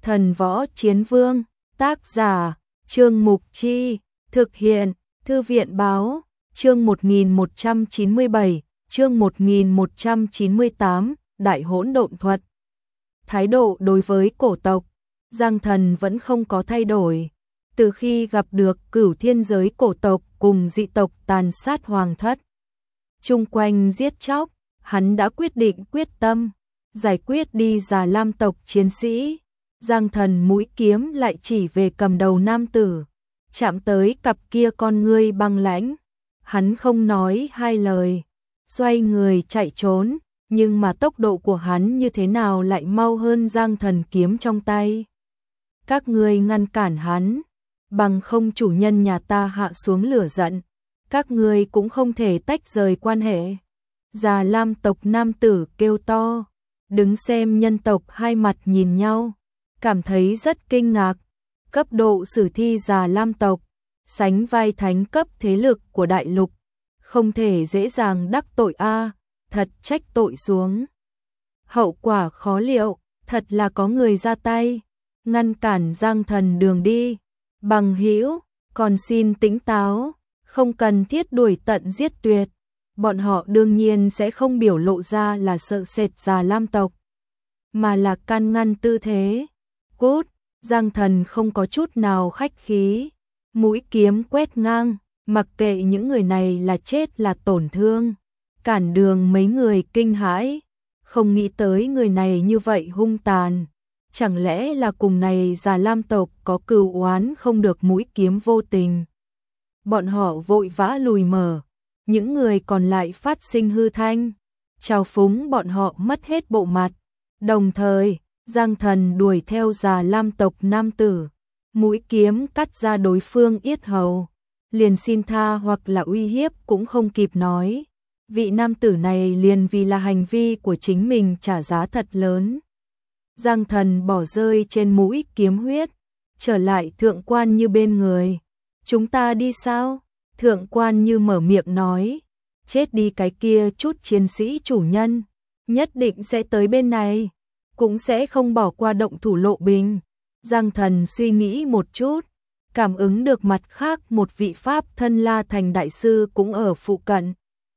Thần Võ Chiến Vương, tác giả, Trương Mục Chi, thực hiện, Thư viện Báo, chương 1197, chương 1198, Đại Hỗn Độn Thuật. Thái độ đối với cổ tộc, Giang Thần vẫn không có thay đổi. Từ khi gặp được Cửu Thiên giới cổ tộc cùng dị tộc tàn sát hoàng thất, chung quanh giết chóc, hắn đã quyết định quyết tâm giải quyết đi Già Lam tộc chiến sĩ. Giang Thần mũi kiếm lại chỉ về cầm đầu nam tử, chạm tới cặp kia con ngươi băng lãnh. Hắn không nói hai lời, xoay người chạy trốn, nhưng mà tốc độ của hắn như thế nào lại mau hơn Giang Thần kiếm trong tay. Các ngươi ngăn cản hắn, bằng không chủ nhân nhà ta hạ xuống lửa giận, các ngươi cũng không thể tách rời quan hệ. Già Lam tộc nam tử kêu to, đứng xem nhân tộc hai mặt nhìn nhau, cảm thấy rất kinh ngạc. Cấp độ sử thi Già Lam tộc, sánh vai thánh cấp thế lực của đại lục, không thể dễ dàng đắc tội a, thật trách tội xuống. Hậu quả khó liệu, thật là có người ra tay, ngăn cản Giang Thần đường đi. Bằng hữu, còn xin tỉnh táo, không cần thiết đuổi tận giết tuyệt. Bọn họ đương nhiên sẽ không biểu lộ ra là sợ sệt Già Lam tộc, mà là can ngăn tư thế. Cút, Giang Thần không có chút nào khách khí, mũi kiếm quét ngang, mặc kệ những người này là chết là tổn thương. Cản đường mấy người kinh hãi, không nghĩ tới người này như vậy hung tàn. Chẳng lẽ là cùng này Già Lam tộc có cừu oán không được mũi kiếm vô tình. Bọn họ vội vã lùi mở, những người còn lại phát sinh hư thanh, trào phúng bọn họ mất hết bộ mặt. Đồng thời, Giang Thần đuổi theo Già Lam tộc nam tử, mũi kiếm cắt ra đối phương yết hầu, liền xin tha hoặc là uy hiếp cũng không kịp nói. Vị nam tử này liền vì là hành vi của chính mình trả giá thật lớn. Giang Thần bỏ rơi trên mũi kiếm huyết, trở lại Thượng Quan Như bên người. Chúng ta đi sao? Thượng Quan Như mở miệng nói, chết đi cái kia chút chiến sĩ chủ nhân, nhất định sẽ tới bên này, cũng sẽ không bỏ qua động thủ Lộ Bình. Giang Thần suy nghĩ một chút, cảm ứng được mặt khác một vị pháp thân La Thành đại sư cũng ở phụ cận.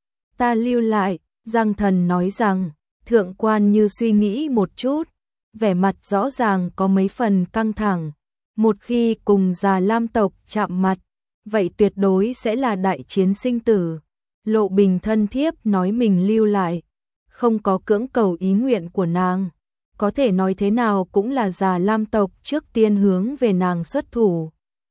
Ta lưu lại, Giang Thần nói rằng. Thượng Quan Như suy nghĩ một chút, vẻ mặt rõ ràng có mấy phần căng thẳng. Một khi cùng Già Lam tộc chạm mặt, vậy tuyệt đối sẽ là đại chiến sinh tử. Lộ Bình thân thiếp nói mình lưu lại, không có cưỡng cầu ý nguyện của nàng. Có thể nói thế nào cũng là Già Lam tộc trước tiên hướng về nàng xuất thủ.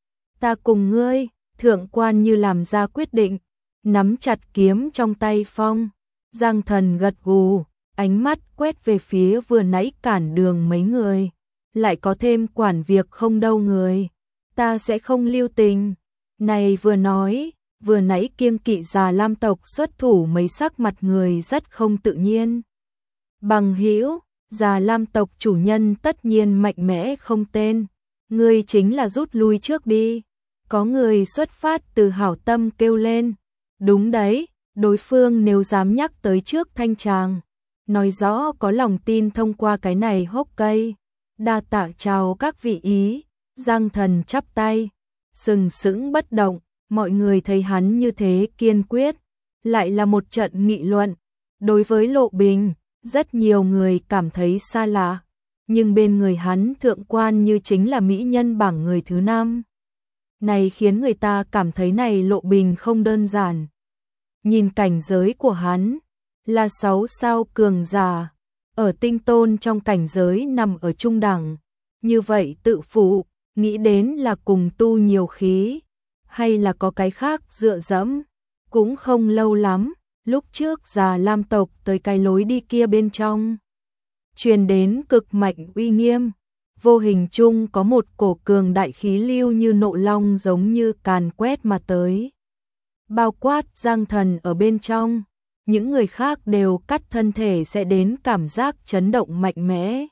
Ta cùng ngươi, Thượng Quan Như làm ra quyết định, nắm chặt kiếm trong tay phong. Giang Thần gật gù, ánh mắt quét về phía vừa nãy cản đường mấy người. Lại có thêm quản việc không đâu người, ta sẽ không lưu tình. Này vừa nói, vừa nãy kiêng kỵ Già Lam tộc xuất thủ mấy sắc mặt người rất không tự nhiên. Bằng hữu, Già Lam tộc chủ nhân tất nhiên mạnh mẽ không tên, ngươi chính là rút lui trước đi. Có người xuất phát từ hảo tâm kêu lên. Đúng đấy, đối phương nếu dám nhắc tới trước thanh tràng, nói rõ có lòng tin thông qua cái này hốc cây. Đa tạ chào các vị ý. Giang Thần chắp tay, sừng sững bất động. Mọi người thấy hắn như thế kiên quyết, lại là một trận nghị luận. Đối với Lộ Bình, rất nhiều người cảm thấy xa lạ, nhưng bên người hắn Thượng Quan Như chính là mỹ nhân bảng người thứ 5. Này khiến người ta cảm thấy này Lộ Bình không đơn giản. Nhìn cảnh giới của hắn, là 6 sao cường giả, ở tinh tôn trong cảnh giới nằm ở trung đẳng. Như vậy tự phụ, nghĩ đến là cùng tu nhiều khí, hay là có cái khác dựa dẫm. Cũng không lâu lắm, lúc trước Già Lam tộc tới cái lối đi kia bên trong, truyền đến cực mạnh uy nghiêm, vô hình chung có một cổ cường đại khí lưu như nộ long giống như càn quét mà tới, bao quát Giang Thần ở bên trong. Những người khác đều cắt thân thể sẽ đến cảm giác chấn động mạnh mẽ.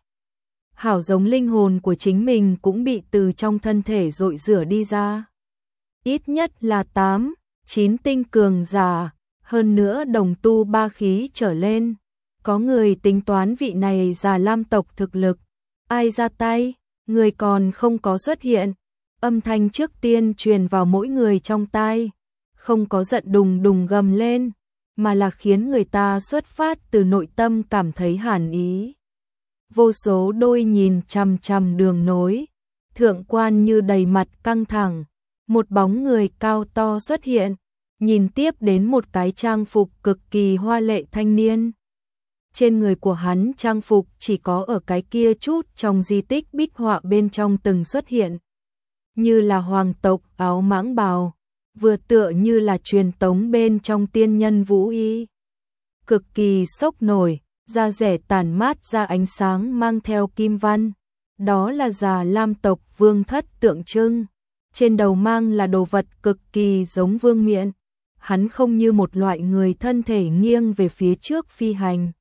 Hảo giống linh hồn của chính mình cũng bị từ trong thân thể dội rửa đi ra. Ít nhất là 8, 9 tinh cường giả, hơn nữa đồng tu 3 khí trở lên. Có người tính toán vị này Già Lam tộc thực lực, ai ra tay, người còn không có xuất hiện. Âm thanh trước tiên truyền vào mỗi người trong tai, không có giận đùng đùng gầm lên, mà là khiến người ta xuất phát từ nội tâm cảm thấy hàn ý. Vô số đôi nhìn chằm chằm đường nối, thượng quan như đầy mặt căng thẳng, một bóng người cao to xuất hiện, nhìn tiếp đến một cái trang phục cực kỳ hoa lệ thanh niên. Trên người của hắn trang phục chỉ có ở cái kia chút trong di tích bích họa bên trong từng xuất hiện. Như là hoàng tộc áo mãng bào, vừa tựa như là truyền tống bên trong tiên nhân vũ y. Cực kỳ sốc nổi, da rẻ tàn mát ra ánh sáng mang theo kim văn. Đó là Già Lam tộc vương thất tượng trưng. Trên đầu mang là đồ vật cực kỳ giống vương miện. Hắn không như một loại người thân thể nghiêng về phía trước phi hành,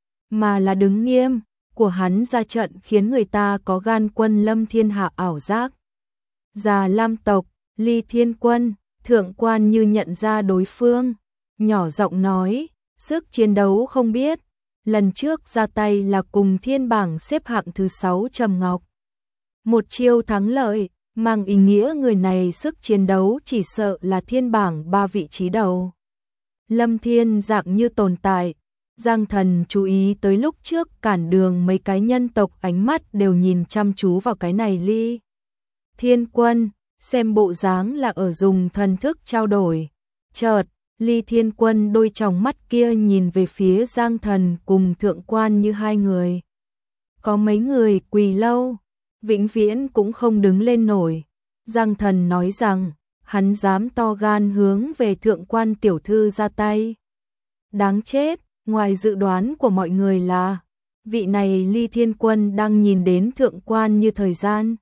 mà là đứng nghiêm, của hắn ra trận khiến người ta có gan quân lâm thiên hạ ảo giác. Già Lam tộc, Ly Thiên Quân, thượng quan như nhận ra đối phương, nhỏ giọng nói, sức chiến đấu không biết, lần trước ra tay là cùng thiên bảng xếp hạng thứ 6 Trầm Ngọc. Một chiêu thắng lợi, mang ý nghĩa người này sức chiến đấu chỉ sợ là thiên bảng 3 vị trí đầu. Lâm Thiên dạng như tồn tại, Giang Thần chú ý tới lúc trước cản đường mấy cái nhân tộc ánh mắt đều nhìn chăm chú vào cái này Ly Thiên Quân, xem bộ dáng là ở dùng thần thức trao đổi. Chợt, Ly Thiên Quân đôi tròng mắt kia nhìn về phía Giang Thần cùng thượng quan như hai người. Có mấy người quỳ lâu, vĩnh viễn cũng không đứng lên nổi. Giang Thần nói rằng, hắn dám to gan hướng về thượng quan tiểu thư ra tay. Đáng chết, ngoài dự đoán của mọi người là, vị này Ly Thiên Quân đang nhìn đến thượng quan như thời gian.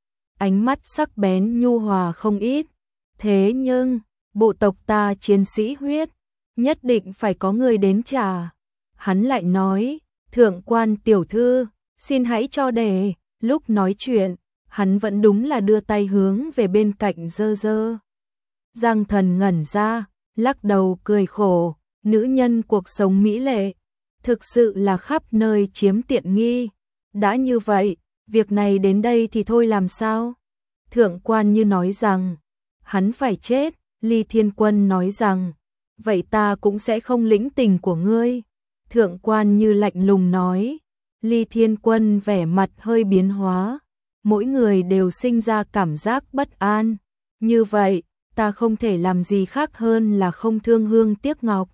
Ánh mắt sắc bén nhu hòa không ít. Thế nhưng, bộ tộc ta chiến sĩ huyết, nhất định phải có người đến trả. Hắn lại nói, thượng quan tiểu thư, xin hãy cho đề. Lúc nói chuyện, hắn vẫn đúng là đưa tay hướng về bên cạnh dơ dơ. Giang Thần ngẩn ra, lắc đầu cười khổ, nữ nhân cuộc sống mỹ lệ, thực sự là khắp nơi chiếm tiện nghi. Đã như vậy, việc này đến đây thì thôi làm sao? Thượng quan như nói rằng, hắn phải chết. Ly Thiên Quân nói rằng, vậy ta cũng sẽ không lĩnh tình của ngươi. Thượng quan như lạnh lùng nói. Ly Thiên Quân vẻ mặt hơi biến hóa, mỗi người đều sinh ra cảm giác bất an. Như vậy, ta không thể làm gì khác hơn là không thương hương tiếc ngọc.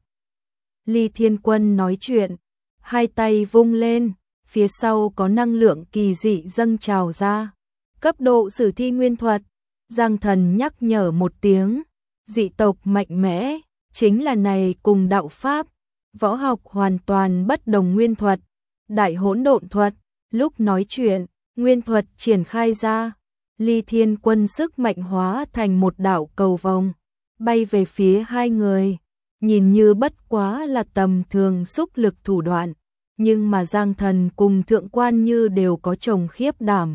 Ly Thiên Quân nói chuyện, hai tay vung lên, phía sau có năng lượng kỳ dị dâng trào ra. Cấp độ sử thi nguyên thuật, Giang Thần nhắc nhở một tiếng, dị tộc mạnh mẽ, chính là này cùng đạo pháp, võ học hoàn toàn bất đồng nguyên thuật. Đại hỗn độn thuật, lúc nói chuyện, nguyên thuật triển khai ra, Ly Thiên Quân sức mạnh hóa thành một đạo cầu vồng, bay về phía hai người, nhìn như bất quá là tầm thường xúc lực thủ đoạn, nhưng mà Giang Thần cùng thượng quan như đều có chồng khiếp đảm.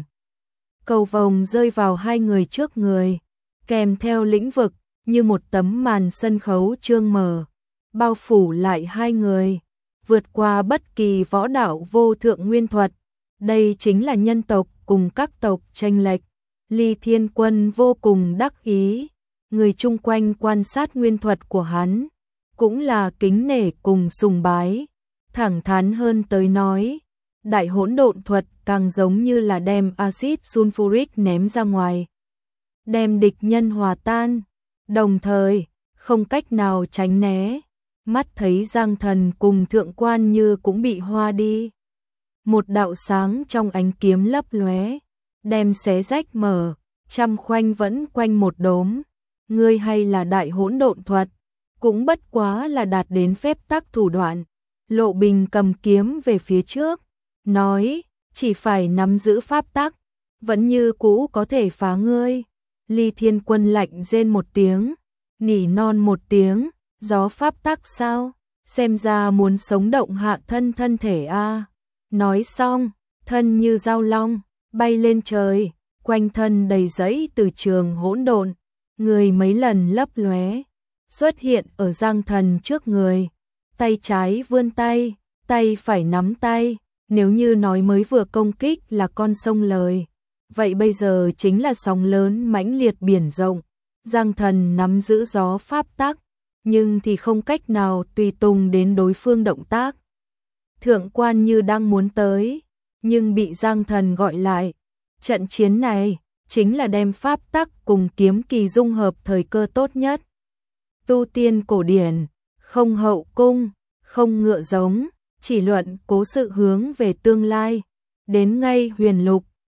Cầu vồng rơi vào hai người trước người, kèm theo lĩnh vực, như một tấm màn sân khấu trương mở, bao phủ lại hai người. Vượt qua bất kỳ võ đạo vô thượng nguyên thuật, đây chính là nhân tộc cùng các tộc chênh lệch. Ly Thiên Quân vô cùng đắc ý, người chung quanh quan sát nguyên thuật của hắn, cũng là kính nể cùng sùng bái, thẳng thắn hơn tới nói, đại hỗn độn thuật càng giống như là đem axit sulfuric ném ra ngoài, đem địch nhân hòa tan, đồng thời không cách nào tránh né. Mắt thấy Giang Thần cùng thượng quan như cũng bị hoa đi. Một đạo sáng trong ánh kiếm lấp lóe, đem xé rách mở, trăm khoanh vẫn quanh một đốm. Ngươi hay là đại hỗn độn thuật, cũng bất quá là đạt đến phép tắc thủ đoạn. Lộ Bình cầm kiếm về phía trước, nói, chỉ phải nắm giữ pháp tắc, vẫn như cũ có thể phá ngươi. Ly Thiên Quân lạnh rên một tiếng, nỉ non một tiếng. Gió pháp tắc sao? Xem ra muốn sống động hạ thân thể a. Nói xong, thân như dao long, bay lên trời, quanh thân đầy dẫy từ trường hỗn độn, người mấy lần lấp lóe, xuất hiện ở Giang Thần trước người. Tay trái vươn tay, tay phải nắm tay, nếu như nói mới vừa công kích là con sông lời, vậy bây giờ chính là sóng lớn mãnh liệt biển rộng. Giang Thần nắm giữ gió pháp tắc, nhưng thì không cách nào tùy tùng đến đối phương động tác. Thượng quan như đang muốn tới, nhưng bị Giang Thần gọi lại. Trận chiến này chính là đem pháp tắc cùng kiếm kỳ dung hợp thời cơ tốt nhất. Tu tiên cổ điển, không hậu cung, không ngựa giống, chỉ luận cố sự hướng về tương lai. Đến ngay huyền lục,